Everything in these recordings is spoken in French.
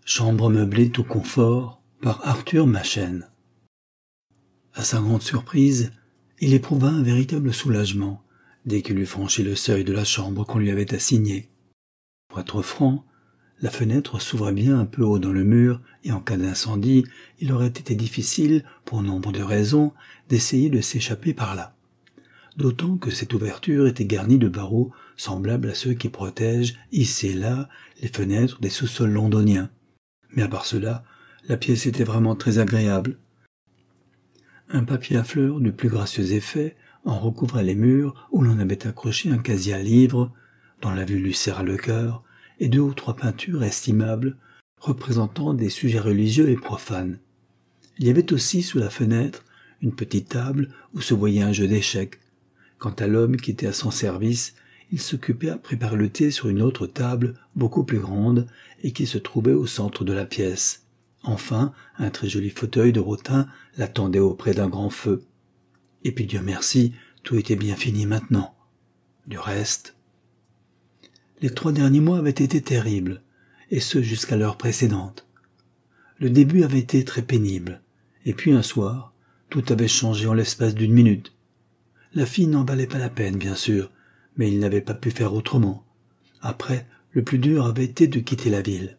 Chambre meublée tout confort par Arthur Machen. À sa grande surprise, il éprouva un véritable soulagement dès qu'il eut franchi le seuil de la chambre qu'on lui avait assignée. Pour être franc, la fenêtre s'ouvrait bien un peu haut dans le mur et en cas d'incendie, il aurait été difficile, pour nombre de raisons, d'essayer de s'échapper par là. D'autant que cette ouverture était garnie de barreaux semblables à ceux qui protègent, ici et là, les fenêtres des sous-sols londoniens. Mais à part cela, la pièce était vraiment très agréable. Un papier à fleurs du plus gracieux effet en recouvrait les murs où l'on avait accroché un casier à livres, dont la vue lui serra le cœur, et 2 ou 3 peintures estimables, représentant des sujets religieux et profanes. Il y avait aussi sous la fenêtre une petite table où se voyait un jeu d'échecs. Quant à l'homme qui était à son service, il s'occupait à préparer le thé sur une autre table, beaucoup plus grande, et qui se trouvait au centre de la pièce. Enfin, un très joli fauteuil de rotin l'attendait auprès d'un grand feu. Et puis Dieu merci, tout était bien fini maintenant. Du reste, les 3 derniers mois avaient été terribles, et ce jusqu'à l'heure précédente. Le début avait été très pénible, et puis un soir, tout avait changé en l'espace d'1 minute. La fille n'en valait pas la peine, bien sûr, mais il n'avait pas pu faire autrement. Après, le plus dur avait été de quitter la ville.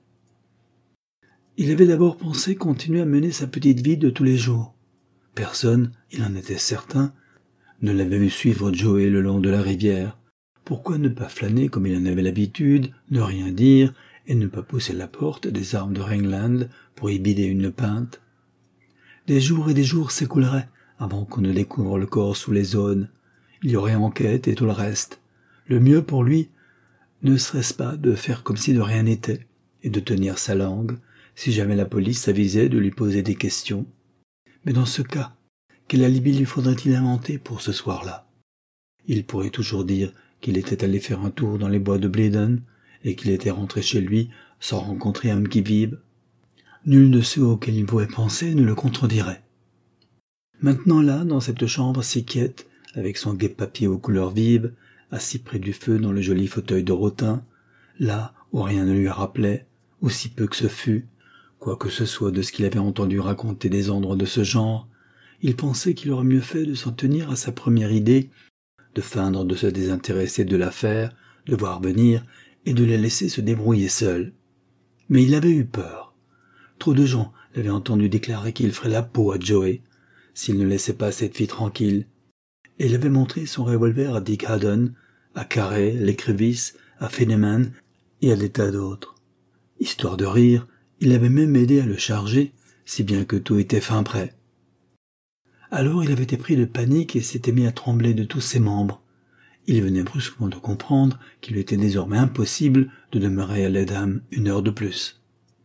Il avait d'abord pensé continuer à mener sa petite vie de tous les jours. Personne, il en était certain, ne l'avait vu suivre Joey le long de la rivière. Pourquoi ne pas flâner comme il en avait l'habitude, ne rien dire, et ne pas pousser la porte des Armes de Rhineland pour y bider une pinte? Des jours et des jours s'écouleraient avant qu'on ne découvre le corps sous les aunes. Il y aurait enquête et tout le reste. Le mieux pour lui ne serait-ce pas de faire comme si de rien n'était, et de tenir sa langue, si jamais la police s'avisait de lui poser des questions. Mais dans ce cas, quel alibi lui faudrait-il inventer pour ce soir-là? Il pourrait toujours dire qu'il était allé faire un tour dans les bois de Bladon, et qu'il était rentré chez lui sans rencontrer un qui-vive. Nul de ceux auxquels il pouvait penser ne le contredirait. Maintenant là, dans cette chambre si quiète, avec son guet-papier aux couleurs vives, assis près du feu dans le joli fauteuil de rotin, là où rien ne lui rappelait, aussi peu que ce fût, quoi que ce soit de ce qu'il avait entendu raconter des endroits de ce genre, il pensait qu'il aurait mieux fait de s'en tenir à sa première idée, de feindre de se désintéresser de l'affaire, de voir venir, et de les laisser se débrouiller seuls. Mais il avait eu peur. Trop de gens l'avaient entendu déclarer qu'il ferait la peau à Joey, s'il ne laissait pas cette fille tranquille, et il avait montré son revolver à Dick Haddon, à Carré, l'écrivisse, à Fenneman et à des tas d'autres. Histoire de rire, il avait même aidé à le charger, si bien que tout était fin prêt. Alors il avait été pris de panique et s'était mis à trembler de tous ses membres. Il venait brusquement de comprendre qu'il était désormais impossible de demeurer à Ledham 1 heure de plus.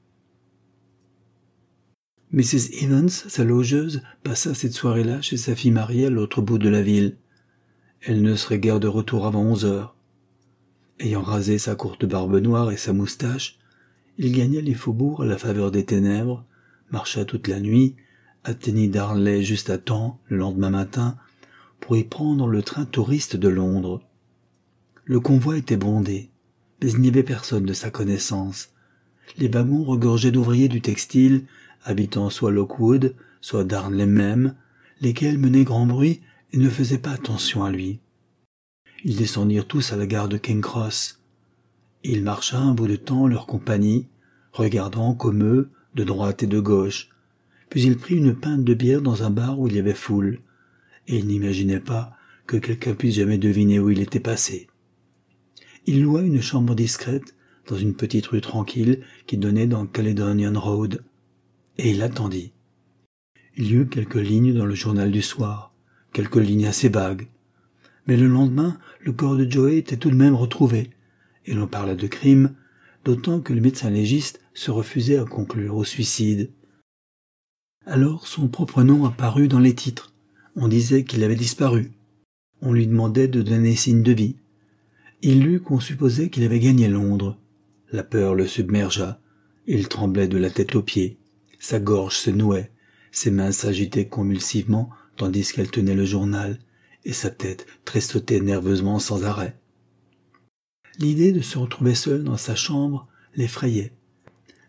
Mrs. Evans, sa logeuse, passa cette soirée-là chez sa fille mariée à l'autre bout de la ville. Elle ne serait guère de retour avant 11 heures. Ayant rasé sa courte barbe noire et sa moustache, il gagna les faubourgs à la faveur des ténèbres, marcha toute la nuit, atteignit Darnley juste à temps, le lendemain matin, pour y prendre le train touriste de Londres. Le convoi était bondé, mais il n'y avait personne de sa connaissance. Les wagons regorgeaient d'ouvriers du textile, habitant soit Lockwood, soit Darnley même, lesquels menaient grand bruit et ne faisaient pas attention à lui. Ils descendirent tous à la gare de King Cross. Il marcha un bout de temps leur compagnie, regardant comme eux, de droite et de gauche. Puis il prit une pinte de bière dans un bar où il y avait foule, et il n'imaginait pas que quelqu'un puisse jamais deviner où il était passé. Il loua une chambre discrète dans une petite rue tranquille qui donnait dans Caledonian Road, et il attendit. Il y eut quelques lignes dans le journal du soir, quelques lignes assez vagues. Mais le lendemain, le corps de Joey était tout de même retrouvé, et l'on parla de crime, d'autant que le médecin légiste se refusait à conclure au suicide. Alors son propre nom apparut dans les titres. On disait qu'il avait disparu. On lui demandait de donner signe de vie. Il lut qu'on supposait qu'il avait gagné Londres. La peur le submergea. Il tremblait de la tête aux pieds. Sa gorge se nouait. Ses mains s'agitaient convulsivement tandis qu'elle tenait le journal, et sa tête tressautait nerveusement sans arrêt. L'idée de se retrouver seul dans sa chambre l'effrayait,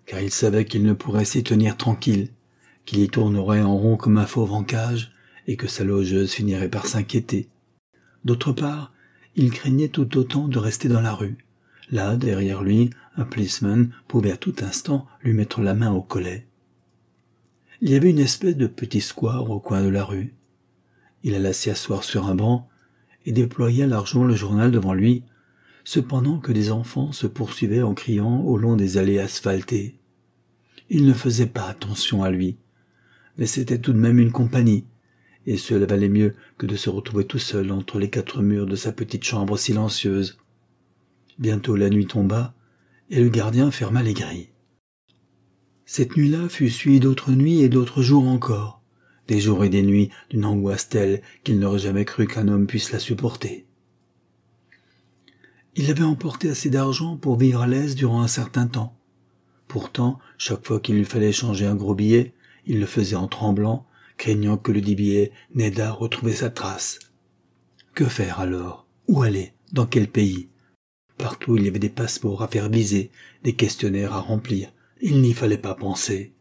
car il savait qu'il ne pourrait s'y tenir tranquille, qu'il y tournerait en rond comme un fauve en cage, et que sa logeuse finirait par s'inquiéter. D'autre part, il craignait tout autant de rester dans la rue. Là, derrière lui, un policeman pouvait à tout instant lui mettre la main au collet. Il y avait une espèce de petit square au coin de la rue. Il alla s'y asseoir sur un banc et déploya largement le journal devant lui, cependant que des enfants se poursuivaient en criant au long des allées asphaltées. Il ne faisait pas attention à lui, mais c'était tout de même une compagnie, et cela valait mieux que de se retrouver tout seul entre les quatre murs de sa petite chambre silencieuse. Bientôt la nuit tomba, et le gardien ferma les grilles. Cette nuit-là fut suivie d'autres nuits et d'autres jours encore, des jours et des nuits d'une angoisse telle qu'il n'aurait jamais cru qu'un homme puisse la supporter. Il avait emporté assez d'argent pour vivre à l'aise durant un certain temps. Pourtant, chaque fois qu'il lui fallait changer un gros billet, il le faisait en tremblant, craignant que le dit billet n'aidât à retrouver sa trace. Que faire alors? Où aller? Dans quel pays? Partout il y avait des passeports à faire viser, des questionnaires à remplir. Il n'y fallait pas penser.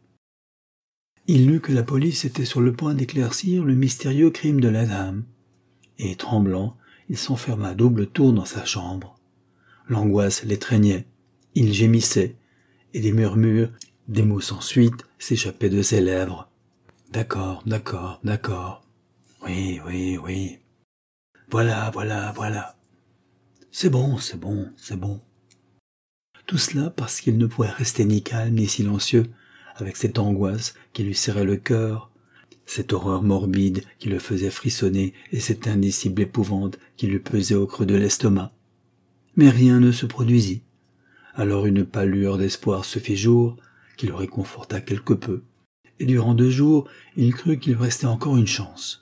Il lut que la police était sur le point d'éclaircir le mystérieux crime de la dame. Et, tremblant, il s'enferma à double tour dans sa chambre. L'angoisse l'étreignait. Il gémissait, et des murmures, des mots sans suite, s'échappaient de ses lèvres. D'accord, d'accord, d'accord. Oui, oui, oui. Voilà, voilà, voilà. C'est bon, c'est bon, c'est bon. Tout cela parce qu'il ne pouvait rester ni calme ni silencieux, avec cette angoisse qui lui serrait le cœur, cette horreur morbide qui le faisait frissonner et cette indicible épouvante qui lui pesait au creux de l'estomac. Mais rien ne se produisit. Alors une pâle lueur d'espoir se fit jour, qui le réconforta quelque peu, et durant 2 jours, il crut qu'il restait encore une chance.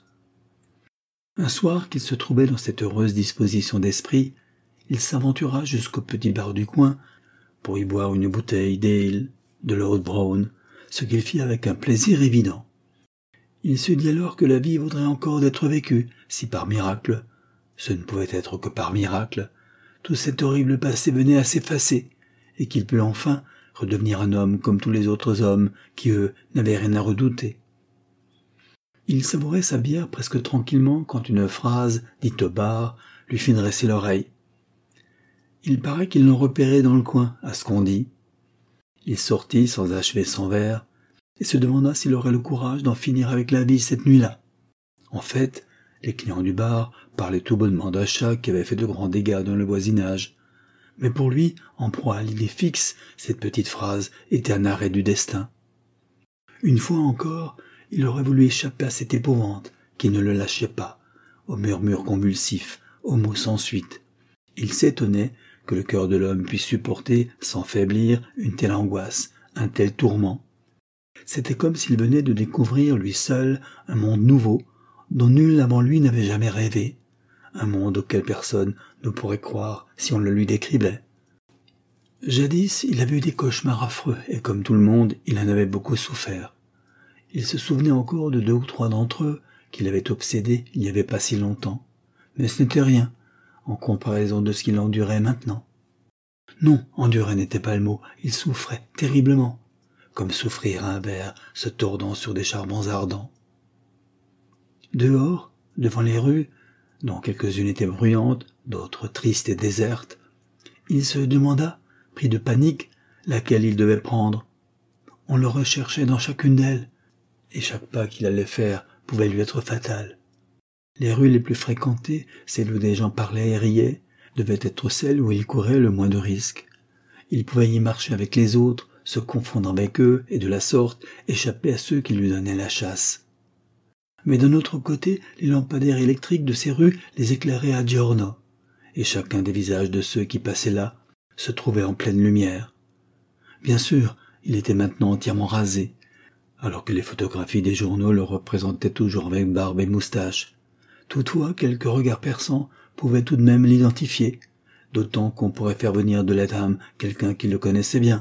Un soir qu'il se trouvait dans cette heureuse disposition d'esprit, il s'aventura jusqu'au petit bar du coin pour y boire une bouteille d'ale, de l'Old Brown, ce qu'il fit avec un plaisir évident. Il se dit alors que la vie vaudrait encore d'être vécue, si par miracle, ce ne pouvait être que par miracle, tout cet horrible passé venait à s'effacer, et qu'il put enfin redevenir un homme comme tous les autres hommes qui, eux, n'avaient rien à redouter. Il savourait sa bière presque tranquillement quand une phrase, dite au bar, lui fit dresser l'oreille. Il paraît qu'ils l'ont repéré dans le coin, à ce qu'on dit. Il sortit sans achever son verre, et se demanda s'il aurait le courage d'en finir avec la vie cette nuit-là. En fait, les clients du bar parlaient tout bonnement d'un chat qui avait fait de grands dégâts dans le voisinage. Mais pour lui, en proie à l'idée fixe, cette petite phrase était un arrêt du destin. Une fois encore, il aurait voulu échapper à cette épouvante qui ne le lâchait pas, aux murmures convulsifs, aux mots sans suite. Il s'étonnait que le cœur de l'homme puisse supporter, sans faiblir, une telle angoisse, un tel tourment. C'était comme s'il venait de découvrir, lui seul, un monde nouveau, dont nul avant lui n'avait jamais rêvé, un monde auquel personne ne pourrait croire si on le lui décrivait. Jadis, il avait eu des cauchemars affreux, et comme tout le monde, il en avait beaucoup souffert. Il se souvenait encore de 2 ou 3 d'entre eux qu'il avait obsédés il n'y avait pas si longtemps, mais ce n'était rien, en comparaison de ce qu'il endurait maintenant. Non, endurer n'était pas le mot, il souffrait terriblement, comme souffrir un ver se tordant sur des charbons ardents. Dehors, devant les rues, dont quelques-unes étaient bruyantes, d'autres tristes et désertes, il se demanda, pris de panique, laquelle il devait prendre. On le recherchait dans chacune d'elles, et chaque pas qu'il allait faire pouvait lui être fatal. Les rues les plus fréquentées, celles où des gens parlaient et riaient, devaient être celles où il courait le moins de risques. Il pouvait y marcher avec les autres, se confondre avec eux, et de la sorte échapper à ceux qui lui donnaient la chasse. Mais d'un autre côté, les lampadaires électriques de ces rues les éclairaient à giorno, et chacun des visages de ceux qui passaient là se trouvait en pleine lumière. Bien sûr, il était maintenant entièrement rasé, alors que les photographies des journaux le représentaient toujours avec barbe et moustache. Toutefois, quelques regards perçants pouvaient tout de même l'identifier, d'autant qu'on pourrait faire venir de Latham quelqu'un qui le connaissait bien.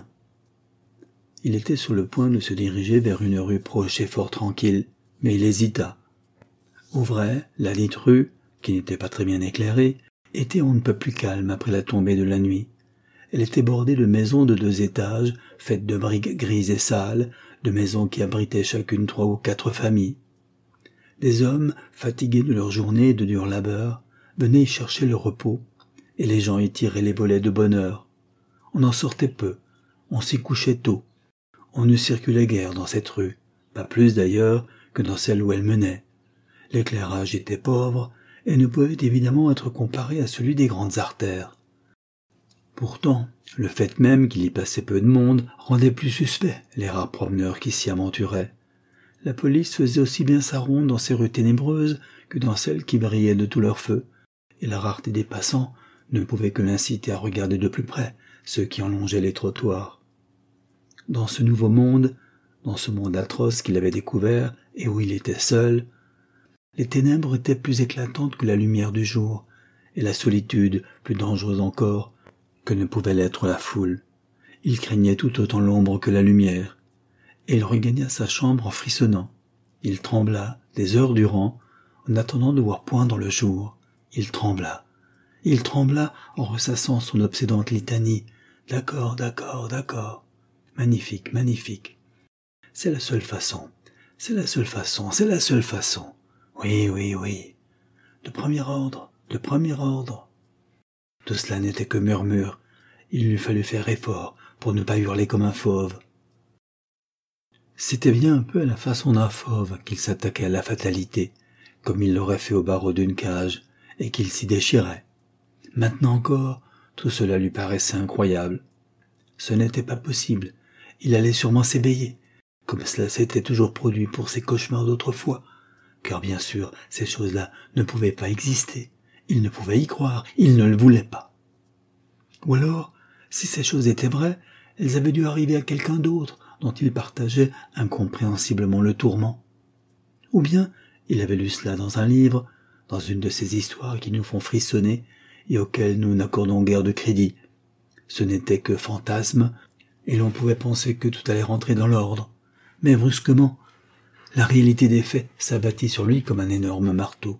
Il était sur le point de se diriger vers une rue proche et fort tranquille, mais il hésita. Au vrai, la dite rue, qui n'était pas très bien éclairée, était on ne peut plus calme après la tombée de la nuit. Elle était bordée de maisons de 2 étages, faites de briques grises et sales, de maisons qui abritaient chacune 3 ou 4 familles. Des hommes, fatigués de leur journée et de dur labeur, venaient y chercher le repos, et les gens y tiraient les volets de bonne heure. On en sortait peu, on s'y couchait tôt. On ne circulait guère dans cette rue, pas plus d'ailleurs que dans celle où elle menait. L'éclairage était pauvre et ne pouvait évidemment être comparé à celui des grandes artères. Pourtant, le fait même qu'il y passait peu de monde rendait plus suspect les rares promeneurs qui s'y aventuraient. La police faisait aussi bien sa ronde dans ces rues ténébreuses que dans celles qui brillaient de tout leur feu, et la rareté des passants ne pouvait que l'inciter à regarder de plus près ceux qui en longeaient les trottoirs. Dans ce nouveau monde, dans ce monde atroce qu'il avait découvert et où il était seul, les ténèbres étaient plus éclatantes que la lumière du jour, et la solitude plus dangereuse encore que ne pouvait l'être la foule. Il craignait tout autant l'ombre que la lumière, et il regagna sa chambre en frissonnant. Il trembla des heures durant, en attendant de voir poindre le jour. Il trembla en ressassant son obsédante litanie. D'accord, d'accord, d'accord. Magnifique, magnifique. C'est la seule façon. C'est la seule façon. C'est la seule façon. Oui, oui, oui. De premier ordre, de premier ordre. Tout cela n'était que murmure. Il lui fallut faire effort pour ne pas hurler comme un fauve. C'était bien un peu à la façon d'un fauve qu'il s'attaquait à la fatalité, comme il l'aurait fait au barreau d'une cage, et qu'il s'y déchirait. Maintenant encore, tout cela lui paraissait incroyable. Ce n'était pas possible. Il allait sûrement s'éveiller, comme cela s'était toujours produit pour ses cauchemars d'autrefois, car bien sûr, ces choses-là ne pouvaient pas exister. Il ne pouvait y croire, il ne le voulait pas. Ou alors, si ces choses étaient vraies, elles avaient dû arriver à quelqu'un d'autre, dont il partageait incompréhensiblement le tourment. Ou bien, il avait lu cela dans un livre, dans une de ces histoires qui nous font frissonner et auxquelles nous n'accordons guère de crédit. Ce n'était que fantasme, et l'on pouvait penser que tout allait rentrer dans l'ordre. Mais brusquement, la réalité des faits s'abattit sur lui comme un énorme marteau.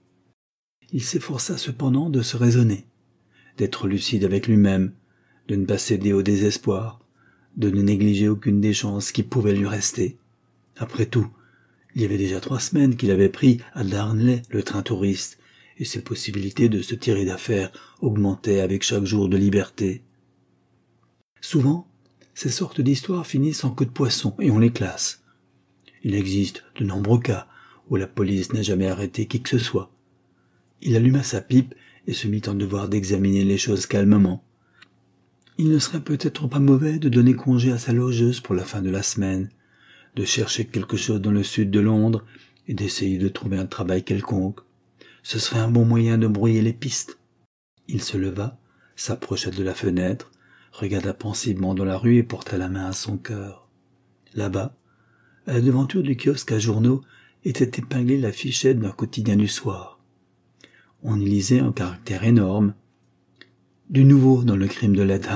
Il s'efforça cependant de se raisonner, d'être lucide avec lui-même, de ne pas céder au désespoir, de ne négliger aucune des chances qui pouvaient lui rester. Après tout, il y avait déjà 3 semaines qu'il avait pris à Darnley le train touriste, et ses possibilités de se tirer d'affaire augmentaient avec chaque jour de liberté. Souvent, ces sortes d'histoires finissent en queue de poisson et on les classe. Il existe de nombreux cas où la police n'a jamais arrêté qui que ce soit. Il alluma sa pipe et se mit en devoir d'examiner les choses calmement. Il ne serait peut-être pas mauvais de donner congé à sa logeuse pour la fin de la semaine, de chercher quelque chose dans le sud de Londres et d'essayer de trouver un travail quelconque. Ce serait un bon moyen de brouiller les pistes. Il se leva, s'approcha de la fenêtre, regarda pensivement dans la rue et porta la main à son cœur. Là-bas, à la devanture du kiosque à journaux, était épinglée l'affichette d'un quotidien du soir. On y lisait en caractères énormes « Du nouveau dans le crime de Latham ».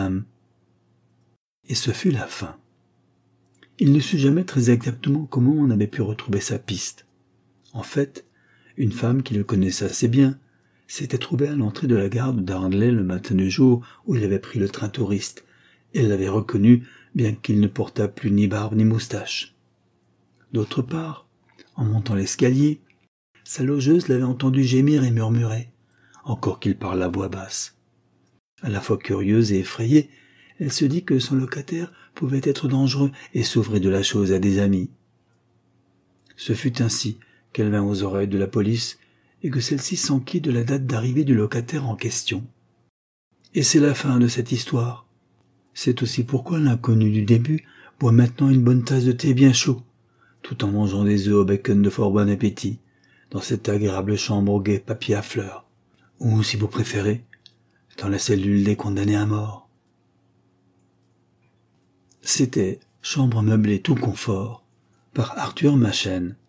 Et ce fut la fin. Il ne sut jamais très exactement comment on avait pu retrouver sa piste. En fait, une femme qui le connaissait assez bien s'était trouvée à l'entrée de la gare de Darnley le matin du jour où il avait pris le train touriste. Elle l'avait reconnu, bien qu'il ne portât plus ni barbe ni moustache. D'autre part, en montant l'escalier, sa logeuse l'avait entendu gémir et murmurer, encore qu'il parlât à voix basse. À la fois curieuse et effrayée, elle se dit que son locataire pouvait être dangereux et s'ouvrait de la chose à des amis. Ce fut ainsi qu'elle vint aux oreilles de la police et que celle-ci s'enquit de la date d'arrivée du locataire en question. Et c'est la fin de cette histoire. C'est aussi pourquoi l'inconnu du début boit maintenant une bonne tasse de thé bien chaud, tout en mangeant des œufs au bacon de fort bon appétit, dans cette agréable chambre au gai papier à fleurs, ou, si vous préférez, dans la cellule des condamnés à mort. C'était Chambre meublée tout confort, par Arthur Machen.